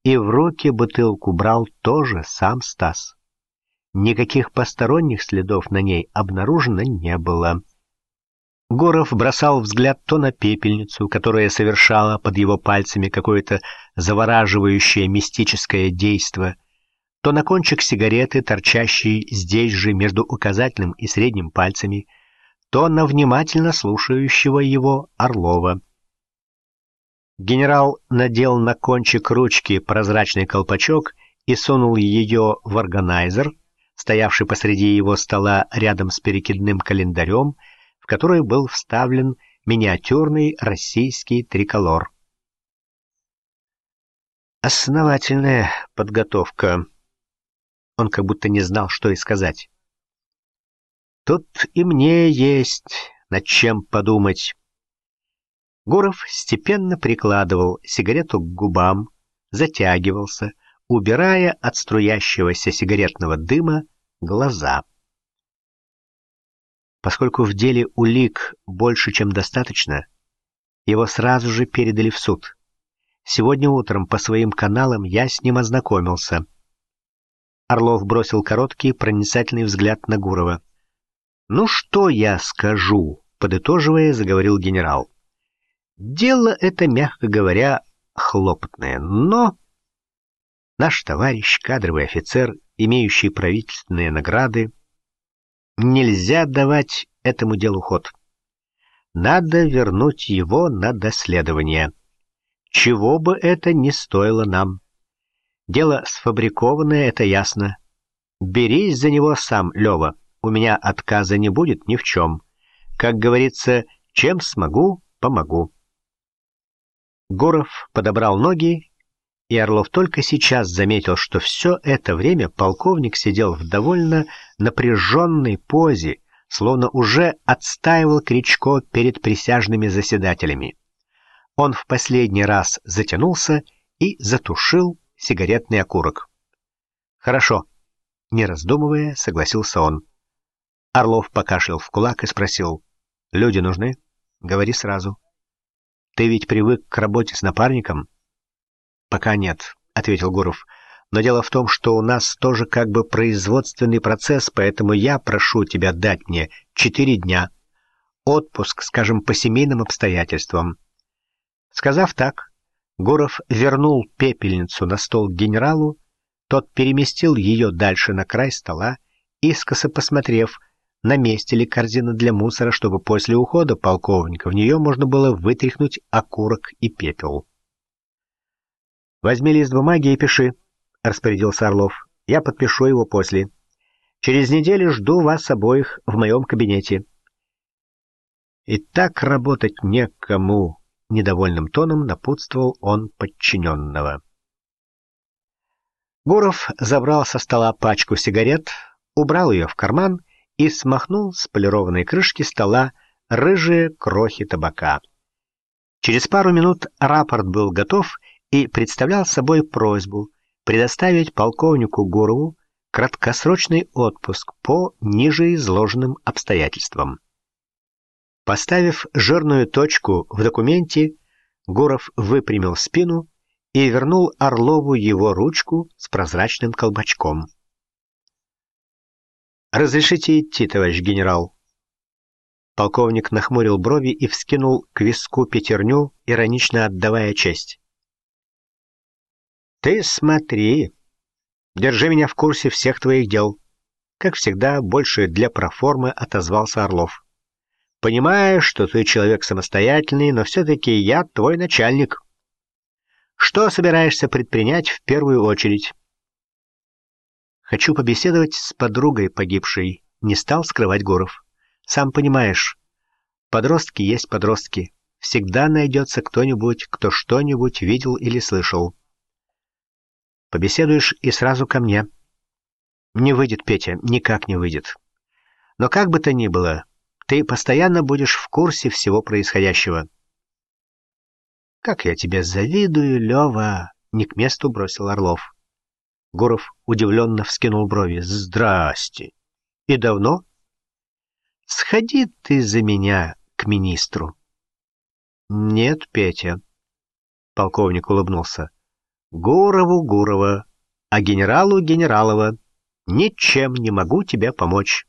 И в руки бутылку брал тоже сам Стас. Никаких посторонних следов на ней обнаружено не было. Гуров бросал взгляд то на пепельницу, которая совершала под его пальцами какое-то завораживающее мистическое действо, то на кончик сигареты, торчащий здесь же между указательным и средним пальцами, то на внимательно слушающего его Орлова. Генерал надел на кончик ручки прозрачный колпачок и сунул ее в органайзер, стоявший посреди его стола рядом с перекидным календарем, в который был вставлен миниатюрный российский триколор. Основательная подготовка. Он как будто не знал, что и сказать. Тут и мне есть над чем подумать. Гуров степенно прикладывал сигарету к губам, затягивался, убирая от струящегося сигаретного дыма глаза. Поскольку в деле улик больше, чем достаточно, его сразу же передали в суд. Сегодня утром по своим каналам я с ним ознакомился. Орлов бросил короткий проницательный взгляд на Гурова. «Ну что я скажу?» — подытоживая, заговорил генерал. «Дело это, мягко говоря, хлопотное, но наш товарищ, кадровый офицер, имеющий правительственные награды, нельзя давать этому делу ход. Надо вернуть его на доследование. Чего бы это ни стоило нам. Дело сфабрикованное, это ясно. Берись за него сам, Лёва. У меня отказа не будет ни в чем. Как говорится, чем смогу, помогу». Гуров подобрал ноги, и Орлов только сейчас заметил, что все это время полковник сидел в довольно напряженной позе, словно уже отстаивал Кричко перед присяжными заседателями. Он в последний раз затянулся и затушил сигаретный окурок. «Хорошо», — не раздумывая, согласился он. Орлов покашлял в кулак и спросил: «Люди нужны? Говори сразу. Ты ведь привык к работе с напарником?» «Пока нет», — ответил Гуров. «Но дело в том, что у нас тоже как бы производственный процесс, поэтому я прошу тебя дать мне 4 дня. Отпуск, скажем, по семейным обстоятельствам». Сказав так, Гуров вернул пепельницу на стол к генералу, тот переместил ее дальше на край стола, искоса посмотрев, на месте ли корзина для мусора, чтобы после ухода полковника в нее можно было вытряхнуть окурок и пепел. «Возьми лист бумаги и пиши», — распорядился Орлов. «Я подпишу его после. Через неделю жду вас обоих в моем кабинете». «И так работать некому», — недовольным тоном напутствовал он подчиненного. Гуров забрал со стола пачку сигарет, убрал ее в карман и смахнул с полированной крышки стола рыжие крохи табака. Через пару минут рапорт был готов и представлял собой просьбу предоставить полковнику Гурову краткосрочный отпуск по ниже изложенным обстоятельствам. Поставив жирную точку в документе, Гуров выпрямил спину и вернул Орлову его ручку с прозрачным колпачком. «Разрешите идти, товарищ генерал?» Полковник нахмурил брови и вскинул к виску пятерню, иронично отдавая честь. «Ты смотри, держи меня в курсе всех твоих дел», — как всегда, больше для проформы отозвался Орлов. «Понимаю, что ты человек самостоятельный, но все-таки я твой начальник. Что собираешься предпринять в первую очередь?» «Хочу побеседовать с подругой погибшей», — не стал скрывать Гуров. «Сам понимаешь, подростки есть подростки. Всегда найдется кто-нибудь, кто что-нибудь видел или слышал. Побеседуешь и сразу ко мне». «Не выйдет, Петя, никак не выйдет. Но как бы то ни было, ты постоянно будешь в курсе всего происходящего». «Как я тебе завидую, Лёва!» — не к месту бросил Орлов. Гуров удивленно вскинул брови. «Здрасте! И давно?» «Сходи ты за меня к министру». «Нет, Петя», — полковник улыбнулся. Гурову Гурова, а генералу Генералова. Ничем не могу тебе помочь.